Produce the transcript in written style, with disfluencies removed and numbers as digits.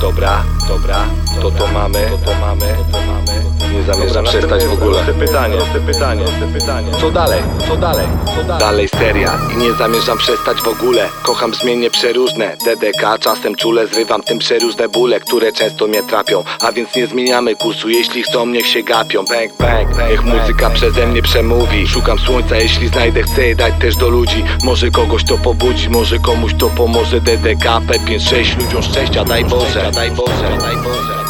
Dobra, to mamy. Nie zamierzam przestać w ogóle. Pytanie. Co dalej? Dalej seria i nie zamierzam przestać w ogóle. Kocham brzmienie przeróżne, DDK, czasem czule zrywam tym przeróżne bóle, które często mnie trapią. A więc nie zmieniamy kursu, jeśli chcą, niech się gapią. Bang, bang, niech muzyka przeze mnie przemówi. Szukam słońca, jeśli znajdę, chcę je dać też do ludzi. Może kogoś to pobudzi, może komuś to pomoże. DDK, P56, ludziom szczęścia, daj Boże.